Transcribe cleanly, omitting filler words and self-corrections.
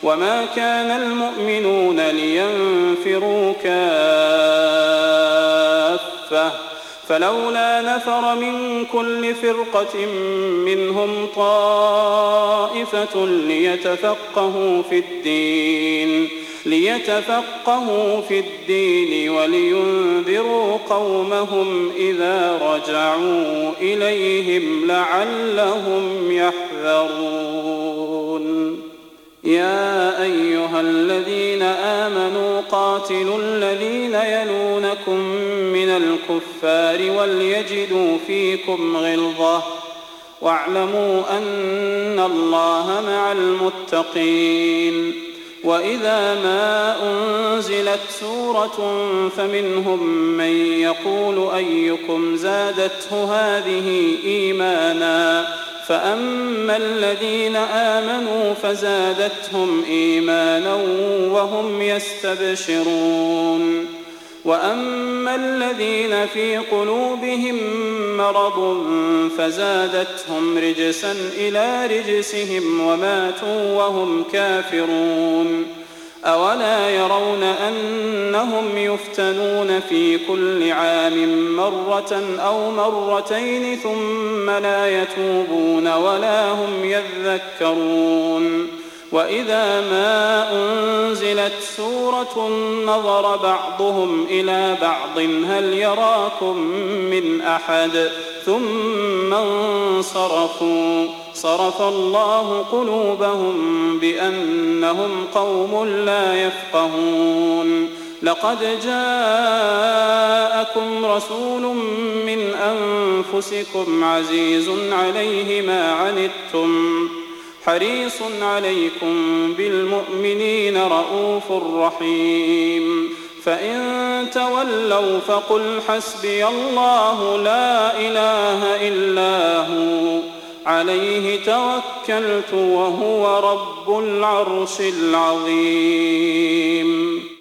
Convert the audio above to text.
وما كان المؤمنون لينفروا كافة فلولا نفر من كل فرقة منهم طائفة ليتفقهوا في الدين ولينذروا قومهم إذا رجعوا إليهم لعلهم يحذرون يا أيها الذين آمنوا قاتلوا الذين يلونكم من الكفار وليجدوا فيكم غلظة واعلموا أن الله مع المتقين وإذا ما أنزلت سورة فمنهم من يقول أيكم زادته هذه إيمانا فأما الذين آمنوا فزادتهم إيمانا وهم يستبشرون وأما الذين في قلوبهم مرض فزادتهم رجسا إلى رجسهم وماتوا وهم كافرون أولا يرون أنهم يفتنون في كل عام مرة أو مرتين ثم لا يتوبون ولا هم يذكرون وإذا ما أنزلت سورة نظر بعضهم إلى بعض هل يراكم من أحد ثم انصرفوا صرف الله قلوبهم بأنهم قوم لا يفقهون لقد جاءكم رسول من أنفسكم عزيز عليه ما عنتم حريص عليكم بالمؤمنين رؤوف رحيم فإن تولوا فقل حسبي الله لا إله إلا هو عليه توكلت وهو رب العرش العظيم.